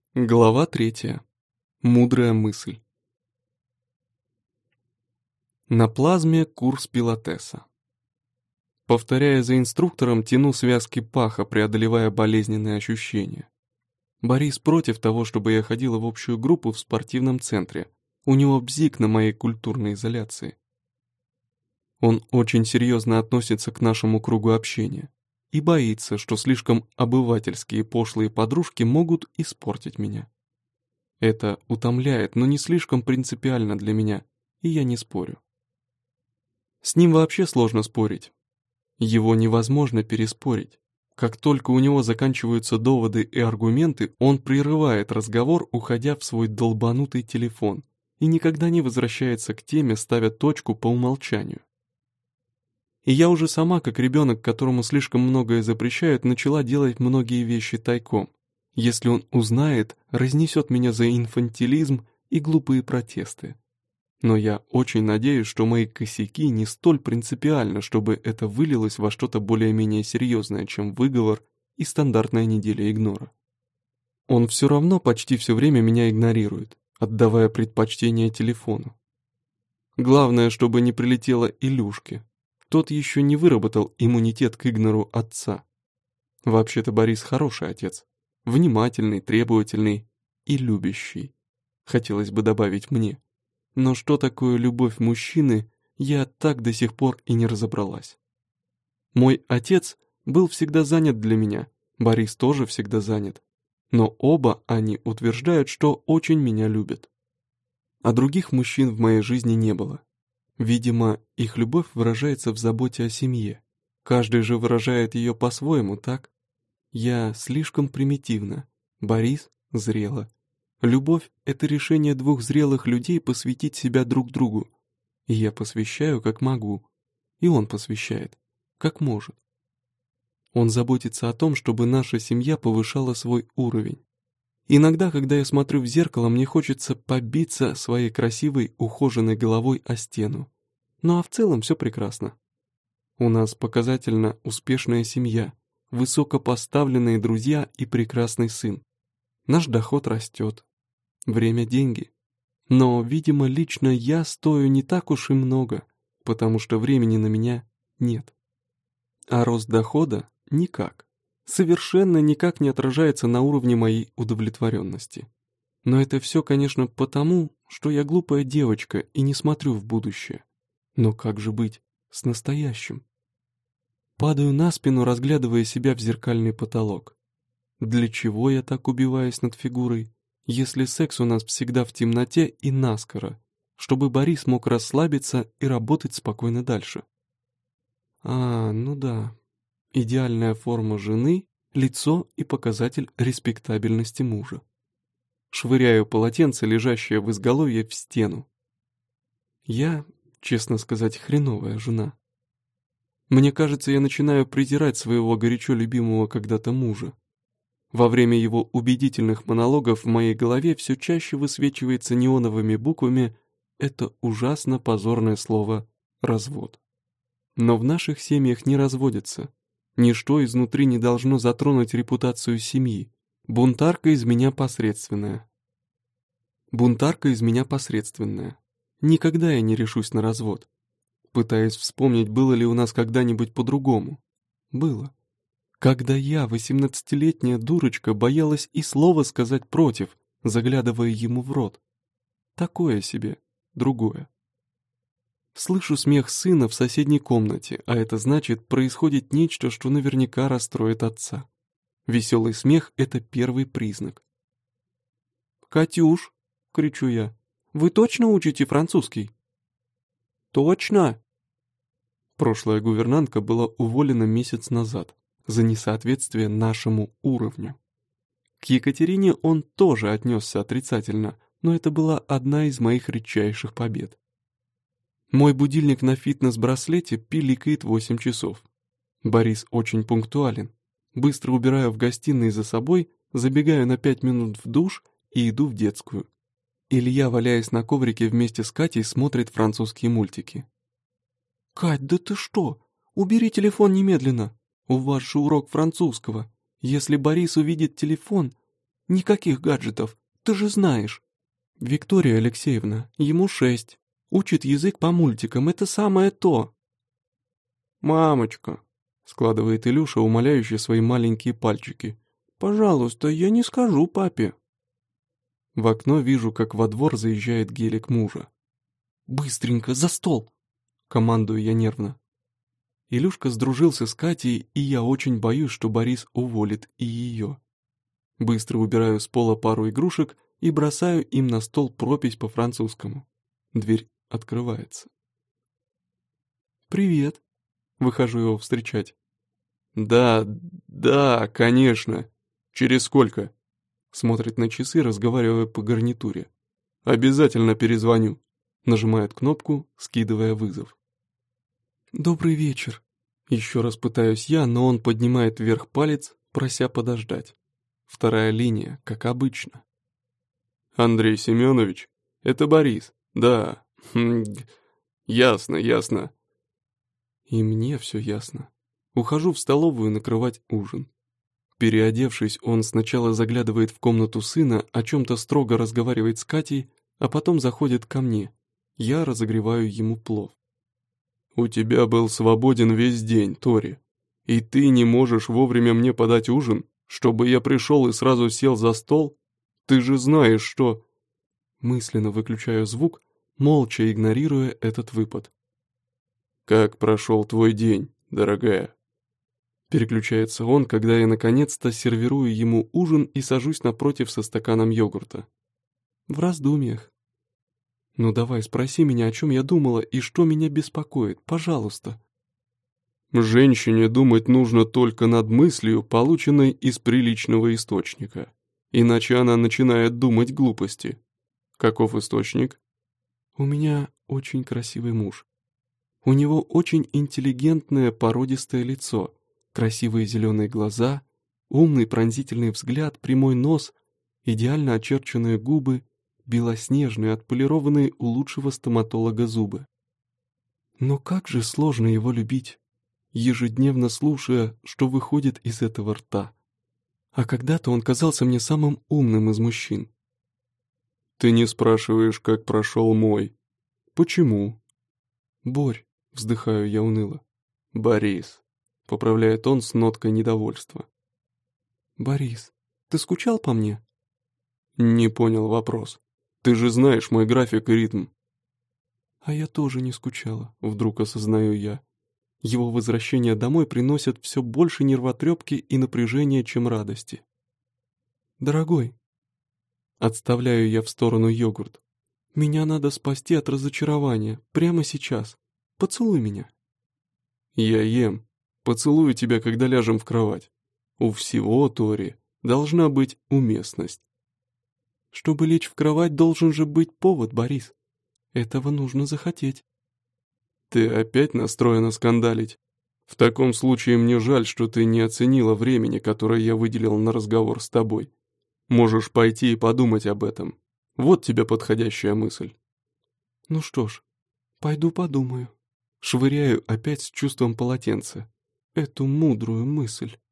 Глава 3. Мудрая мысль. На плазме курс пилатеса. Повторяя за инструктором, тяну связки паха, преодолевая болезненные ощущения. Борис против того, чтобы я ходила в общую группу в спортивном центре. У него бзик на моей культурной изоляции. Он очень серьезно относится к нашему кругу общения и боится, что слишком обывательские пошлые подружки могут испортить меня. Это утомляет, но не слишком принципиально для меня, и я не спорю. С ним вообще сложно спорить. Его невозможно переспорить. Как только у него заканчиваются доводы и аргументы, он прерывает разговор, уходя в свой долбанутый телефон, и никогда не возвращается к теме, ставя точку по умолчанию. И я уже сама, как ребенок, которому слишком многое запрещают, начала делать многие вещи тайком. Если он узнает, разнесет меня за инфантилизм и глупые протесты. Но я очень надеюсь, что мои косяки не столь принципиальны, чтобы это вылилось во что-то более-менее серьезное, чем выговор и стандартная неделя игнора. Он все равно почти все время меня игнорирует, отдавая предпочтение телефону. Главное, чтобы не прилетело Илюшке. Тот еще не выработал иммунитет к игнору отца. Вообще-то Борис хороший отец. Внимательный, требовательный и любящий. Хотелось бы добавить мне. Но что такое любовь мужчины, я так до сих пор и не разобралась. Мой отец был всегда занят для меня, Борис тоже всегда занят. Но оба они утверждают, что очень меня любят. А других мужчин в моей жизни не было. Видимо, их любовь выражается в заботе о семье. Каждый же выражает ее по-своему, так? Я слишком примитивна, Борис зрело. Любовь — это решение двух зрелых людей посвятить себя друг другу. И я посвящаю, как могу. И он посвящает, как может. Он заботится о том, чтобы наша семья повышала свой уровень. Иногда, когда я смотрю в зеркало, мне хочется побиться своей красивой, ухоженной головой о стену. Ну а в целом все прекрасно. У нас показательно успешная семья, высокопоставленные друзья и прекрасный сын. Наш доход растет. Время — деньги. Но, видимо, лично я стою не так уж и много, потому что времени на меня нет. А рост дохода никак. Совершенно никак не отражается на уровне моей удовлетворенности. Но это все, конечно, потому, что я глупая девочка и не смотрю в будущее. Но как же быть с настоящим? Падаю на спину, разглядывая себя в зеркальный потолок. Для чего я так убиваюсь над фигурой, если секс у нас всегда в темноте и наскоро, чтобы Борис мог расслабиться и работать спокойно дальше? Ну да. Идеальная форма жены, лицо и показатель респектабельности мужа. Швыряю полотенце, лежащее в изголовье, в стену. Я, честно сказать, хреновая жена. Мне кажется, я начинаю презирать своего горячо любимого когда-то мужа. Во время его убедительных монологов в моей голове все чаще высвечивается неоновыми буквами это ужасно позорное слово «развод». Но в наших семьях не разводятся. Ничто изнутри не должно затронуть репутацию семьи. Бунтарка из меня посредственная. Никогда я не решусь на развод. Пытаясь вспомнить, было ли у нас когда-нибудь по-другому. Было. Когда я, 18-летняя дурочка, боялась и слова сказать против, заглядывая ему в рот. Такое себе, другое. Слышу смех сына в соседней комнате, а это значит, происходит нечто, что наверняка расстроит отца. Веселый смех — это первый признак. «Катюш!» — кричу я. «Вы точно учите французский?» «Точно!» Прошлая гувернантка была уволена месяц назад за несоответствие нашему уровню. К Екатерине он тоже отнесся отрицательно, но это была одна из моих редчайших побед. Мой будильник на фитнес-браслете пиликает 8 часов. Борис очень пунктуален. Быстро убираю в гостиной за собой, забегаю на 5 минут в душ и иду в детскую. Илья, валяясь на коврике вместе с Катей, смотрит французские мультики. «Кать, да ты что? Убери телефон немедленно. У вас же урок французского. Если Борис увидит телефон...» Никаких гаджетов, ты же знаешь. Виктория Алексеевна, ему 6. Учит язык по мультикам, это самое то. «Мамочка», — складывает Илюша, умоляюще свои маленькие пальчики, «пожалуйста, я не скажу папе». В окно вижу, как во двор заезжает гелик мужа. «Быстренько, за стол!» — командую я нервно. Илюшка сдружился с Катей, и я очень боюсь, что Борис уволит и ее. Быстро убираю с пола пару игрушек и бросаю им на стол пропись по-французскому. Дверь открывается. «Привет!» — выхожу его встречать. «Да, да, конечно. Через сколько?» Смотрит на часы, разговаривая по гарнитуре. «Обязательно перезвоню». Нажимает кнопку, скидывая вызов. «Добрый вечер». Еще раз пытаюсь я, но он поднимает вверх палец, прося подождать. Вторая линия, как обычно. «Андрей Семенович, это Борис. Да, ясно, ясно». И мне все ясно. Ухожу в столовую накрывать ужин. Переодевшись, он сначала заглядывает в комнату сына, о чем-то строго разговаривает с Катей, а потом заходит ко мне. Я разогреваю ему плов. «У тебя был свободен весь день, Тори, и ты не можешь вовремя мне подать ужин, чтобы я пришел и сразу сел за стол? Ты же знаешь, что...» Мысленно выключаю звук, молча игнорируя этот выпад. «Как прошел твой день, дорогая?» Переключается он, когда я наконец-то сервирую ему ужин и сажусь напротив со стаканом йогурта. В раздумьях. «Ну давай, спроси меня, о чем я думала и что меня беспокоит, пожалуйста». «Женщине думать нужно только над мыслью, полученной из приличного источника. Иначе она начинает думать глупости. Каков источник?» «У меня очень красивый муж. У него очень интеллигентное породистое лицо, красивые зеленые глаза, умный пронзительный взгляд, прямой нос, идеально очерченные губы, белоснежные, отполированные у лучшего стоматолога зубы. Но как же сложно его любить, ежедневно слушая, что выходит из этого рта. А когда-то он казался мне самым умным из мужчин. «Ты не спрашиваешь, как прошел мой. Почему?» «Борь», — вздыхаю я уныло. «Борис», — поправляет он с ноткой недовольства. «Борис, ты скучал по мне?» «Не понял вопрос. Ты же знаешь мой график и ритм». «А я тоже не скучала», — вдруг осознаю я. Его возвращение домой приносит все больше нервотрепки и напряжения, чем радости. «Дорогой», — отставляю я в сторону йогурт, — «меня надо спасти от разочарования, прямо сейчас. Поцелуй меня». «Я ем. Поцелую тебя, когда ляжем в кровать. У всего, Тори, должна быть уместность». «Чтобы лечь в кровать, должен же быть повод, Борис. Этого нужно захотеть». «Ты опять настроена скандалить? В таком случае мне жаль, что ты не оценила времени, которое я выделил на разговор с тобой. Можешь пойти и подумать об этом. Вот тебе подходящая мысль». «Ну что ж, пойду подумаю». Швыряю опять с чувством полотенца. Эту мудрую мысль.